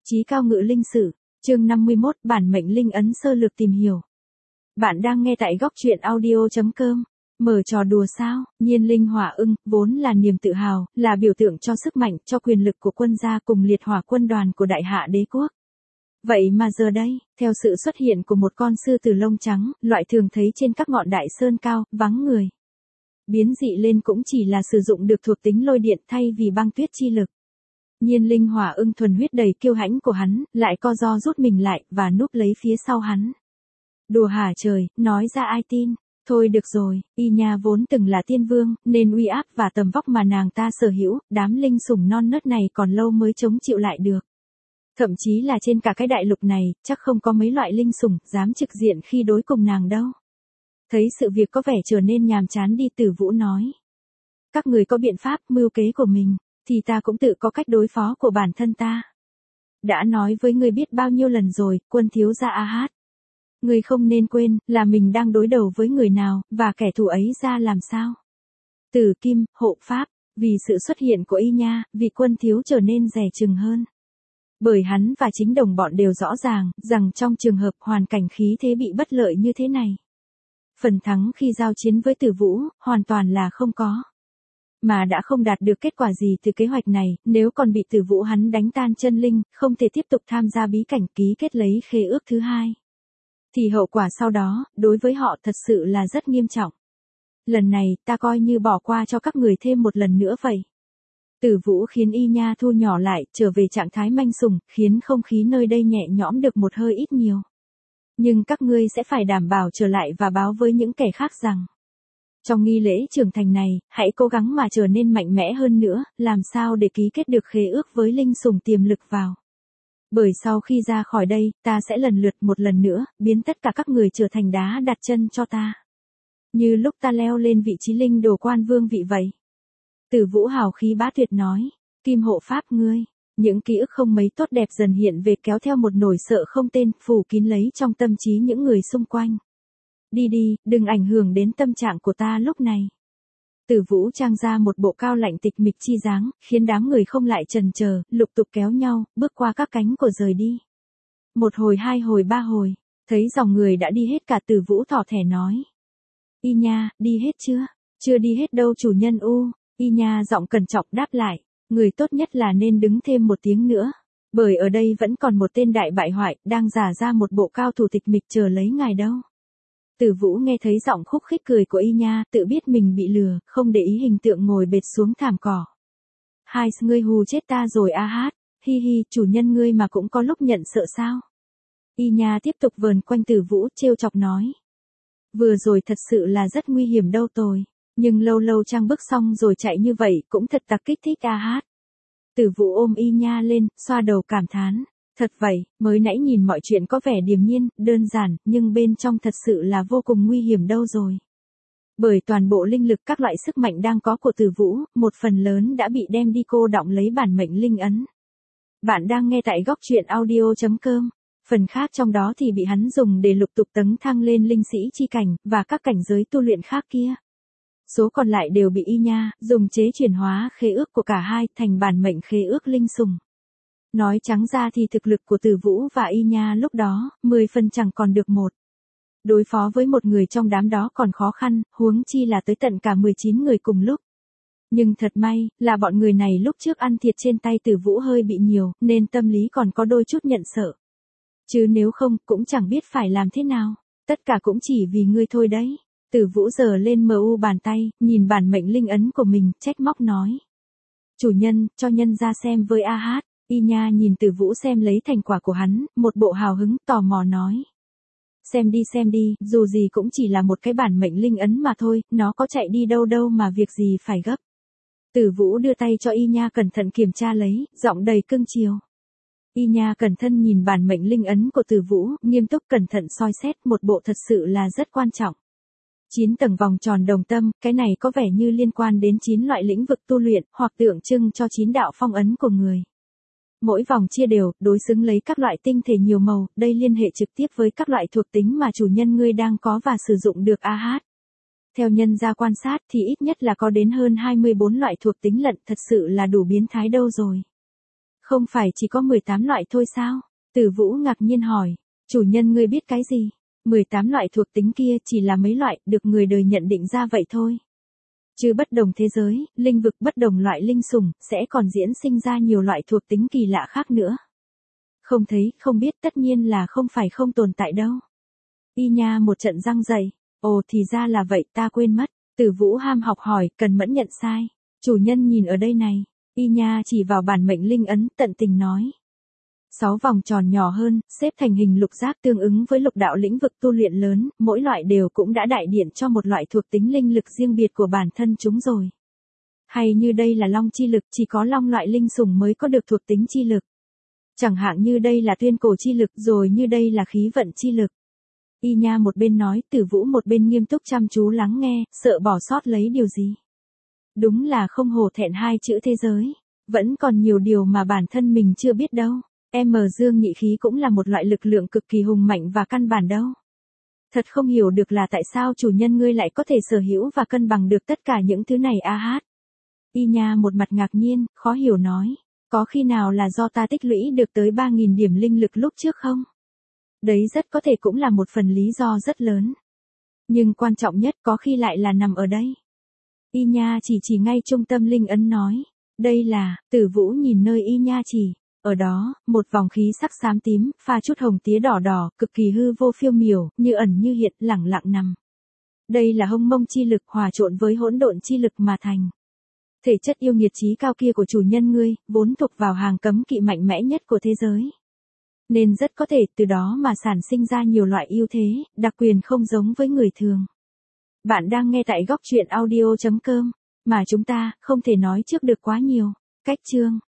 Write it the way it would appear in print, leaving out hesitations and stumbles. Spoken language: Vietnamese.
Chí cao ngự linh sử, chương 51, bản mệnh linh ấn sơ lược tìm hiểu. Bạn đang nghe tại góc truyện audio.com. Mở trò đùa sao? Nhiên linh hỏa ưng, vốn là niềm tự hào, là biểu tượng cho sức mạnh, cho quyền lực của quân gia cùng liệt hỏa quân đoàn của đại hạ đế quốc. Vậy mà giờ đây, theo sự xuất hiện của một con sư tử lông trắng, loại thường thấy trên các ngọn đại sơn cao, vắng người. Biến dị lên cũng chỉ là sử dụng được thuộc tính lôi điện thay vì băng tuyết chi lực. Nhiên linh hỏa ưng thuần huyết đầy kiêu hãnh của hắn, lại co ro rút mình lại, và núp lấy phía sau hắn. Đùa hả trời, nói ra ai tin. Thôi được rồi, y nha vốn từng là tiên vương, nên uy áp và tầm vóc mà nàng ta sở hữu, đám linh sủng non nớt này còn lâu mới chống chịu lại được. Thậm chí là trên cả cái đại lục này, chắc không có mấy loại linh sủng dám trực diện khi đối cùng nàng đâu. Thấy sự việc có vẻ trở nên nhàm chán đi, Tử Vũ nói. Các người có biện pháp, mưu kế của mình, thì ta cũng tự có cách đối phó của bản thân ta. Đã nói với ngươi biết bao nhiêu lần rồi, quân thiếu gia A Hát. Ngươi không nên quên, là mình đang đối đầu với người nào, và kẻ thù ấy ra làm sao. Tử Kim, hộ pháp, vì sự xuất hiện của y nha, vị quân thiếu trở nên dè chừng hơn. Bởi hắn và chính đồng bọn đều rõ ràng, rằng trong trường hợp hoàn cảnh khí thế bị bất lợi như thế này, phần thắng khi giao chiến với Tử Vũ, hoàn toàn là không có. Mà đã không đạt được kết quả gì từ kế hoạch này, nếu còn bị Tử Vũ hắn đánh tan chân linh, không thể tiếp tục tham gia bí cảnh ký kết lấy khế ước thứ hai, thì hậu quả sau đó, đối với họ thật sự là rất nghiêm trọng. Lần này, ta coi như bỏ qua cho các người thêm một lần nữa vậy. Tử Vũ khiến y nha thu nhỏ lại, trở về trạng thái manh sủng, khiến không khí nơi đây nhẹ nhõm được một hơi ít nhiều. Nhưng các ngươi sẽ phải đảm bảo trở lại và báo với những kẻ khác rằng, trong nghi lễ trưởng thành này, hãy cố gắng mà trở nên mạnh mẽ hơn nữa, làm sao để ký kết được khế ước với linh sủng tiềm lực vào. Bởi sau khi ra khỏi đây, ta sẽ lần lượt một lần nữa, biến tất cả các người trở thành đá đặt chân cho ta. Như lúc ta leo lên vị trí linh đồ quan vương vị vậy. Tử Vũ hào khí bá tuyệt nói, Kim hộ pháp ngươi, những ký ức không mấy tốt đẹp dần hiện về, kéo theo một nỗi sợ không tên, phủ kín lấy trong tâm trí những người xung quanh. Đi đi, đừng ảnh hưởng đến tâm trạng của ta lúc này. Tử Vũ trang ra một bộ cao lạnh tịch mịch chi dáng, khiến đám người không lại chần chờ, lục tục kéo nhau, bước qua các cánh của rời đi. Một hồi, hai hồi, ba hồi, thấy dòng người đã đi hết cả, Tử Vũ thỏ thẻ nói. Y nha, đi hết chưa? Chưa đi hết đâu chủ nhân u. Y nha giọng cẩn trọng đáp lại, người tốt nhất là nên đứng thêm một tiếng nữa. Bởi ở đây vẫn còn một tên đại bại hoại, đang giả ra một bộ cao thủ tịch mịch chờ lấy ngài đâu. Tử Vũ nghe thấy giọng khúc khích cười của y nha, tự biết mình bị lừa, không để ý hình tượng ngồi bệt xuống thảm cỏ. Hai, ngươi hù chết ta rồi A Hát, hi hi, chủ nhân ngươi mà cũng có lúc nhận sợ sao. Y nha tiếp tục vờn quanh Tử Vũ, trêu chọc nói. Vừa rồi thật sự là rất nguy hiểm đâu tôi, nhưng lâu lâu trang bước xong rồi chạy như vậy cũng thật là kích thích A Hát. Tử Vũ ôm y nha lên, xoa đầu cảm thán. Thật vậy, mới nãy nhìn mọi chuyện có vẻ điềm nhiên, đơn giản, nhưng bên trong thật sự là vô cùng nguy hiểm đâu rồi. Bởi toàn bộ linh lực các loại sức mạnh đang có của Tử Vũ, một phần lớn đã bị đem đi cô đọng lấy bản mệnh linh ấn. Bạn đang nghe tại góc truyện audio.com. Phần khác trong đó thì bị hắn dùng để lục tục tấn thăng lên linh sĩ chi cảnh, và các cảnh giới tu luyện khác kia. Số còn lại đều bị y nha, dùng chế chuyển hóa khế ước của cả hai thành bản mệnh khế ước linh sủng. Nói trắng ra thì thực lực của Tử Vũ và y nha lúc đó, 10 phần chẳng còn được một. Đối phó với một người trong đám đó còn khó khăn, huống chi là tới tận cả 19 người cùng lúc. Nhưng thật may, là bọn người này lúc trước ăn thiệt trên tay Tử Vũ hơi bị nhiều, nên tâm lý còn có đôi chút nhận sợ. Chứ nếu không, cũng chẳng biết phải làm thế nào. Tất cả cũng chỉ vì ngươi thôi đấy. Tử Vũ giơ lên mu bàn tay, nhìn bản mệnh linh ấn của mình, trách móc nói. Chủ nhân, cho nhân ra xem với A Hát. Y nha nhìn Tử Vũ xem lấy thành quả của hắn, một bộ hào hứng, tò mò nói. Xem đi, dù gì cũng chỉ là một cái bản mệnh linh ấn mà thôi, nó có chạy đi đâu đâu mà việc gì phải gấp. Tử Vũ đưa tay cho y nha cẩn thận kiểm tra lấy, giọng đầy cưng chiều. Y nha cẩn thận nhìn bản mệnh linh ấn của Tử Vũ, nghiêm túc cẩn thận soi xét, một bộ thật sự là rất quan trọng. 9 tầng vòng tròn đồng tâm, cái này có vẻ như liên quan đến 9 loại lĩnh vực tu luyện, hoặc tượng trưng cho 9 đạo phong ấn của người. Mỗi vòng chia đều, đối xứng lấy các loại tinh thể nhiều màu, đây liên hệ trực tiếp với các loại thuộc tính mà chủ nhân ngươi đang có và sử dụng được A Hát. Theo nhân gia quan sát thì ít nhất là có đến hơn 24 loại thuộc tính lận, thật sự là đủ biến thái đâu rồi. Không phải chỉ có 18 loại thôi sao? Tử Vũ ngạc nhiên hỏi. Chủ nhân ngươi biết cái gì? 18 loại thuộc tính kia chỉ là mấy loại được người đời nhận định ra vậy thôi. Chứ bất đồng thế giới, linh vực bất đồng loại linh sủng, sẽ còn diễn sinh ra nhiều loại thuộc tính kỳ lạ khác nữa. Không thấy, không biết tất nhiên là không phải không tồn tại đâu. Y Nha một trận răng dày. Ồ thì ra là vậy, ta quên mất. Tử Vũ ham học hỏi, cần mẫn nhận sai. Chủ nhân nhìn ở đây này. Y Nha chỉ vào bản mệnh linh ấn, tận tình nói. 6 vòng tròn nhỏ hơn, xếp thành hình lục giác tương ứng với lục đạo lĩnh vực tu luyện lớn, mỗi loại đều cũng đã đại diện cho một loại thuộc tính linh lực riêng biệt của bản thân chúng rồi. Hay như đây là long chi lực, chỉ có long loại linh sủng mới có được thuộc tính chi lực. Chẳng hạn như đây là tuyên cổ chi lực, rồi như đây là khí vận chi lực. Y Nha một bên nói, Tử Vũ một bên nghiêm túc chăm chú lắng nghe, sợ bỏ sót lấy điều gì. Đúng là không hổ thẹn hai chữ thế giới. Vẫn còn nhiều điều mà bản thân mình chưa biết đâu. Dương nhị khí cũng là một loại lực lượng cực kỳ hùng mạnh và căn bản đâu. Thật không hiểu được là tại sao chủ nhân ngươi lại có thể sở hữu và cân bằng được tất cả những thứ này a hát. Y Nha một mặt ngạc nhiên, khó hiểu nói. Có khi nào là do ta tích lũy được tới 3.000 điểm linh lực lúc trước không? Đấy rất có thể cũng là một phần lý do rất lớn. Nhưng quan trọng nhất có khi lại là nằm ở đây. Y Nha chỉ ngay trung tâm linh ấn nói. Đây là, Tử Vũ nhìn nơi Y Nha chỉ. Ở đó, một vòng khí sắc xám tím, pha chút hồng tía đỏ đỏ, cực kỳ hư vô phiêu miểu, như ẩn như hiện, lẳng lặng nằm. Đây là hông mông chi lực hòa trộn với hỗn độn chi lực mà thành. Thể chất yêu nghiệt trí cao kia của chủ nhân ngươi, vốn thuộc vào hàng cấm kỵ mạnh mẽ nhất của thế giới. Nên rất có thể từ đó mà sản sinh ra nhiều loại ưu thế, đặc quyền không giống với người thường. Bạn đang nghe tại góc truyện audio.com, mà chúng ta không thể nói trước được quá nhiều. Cách chương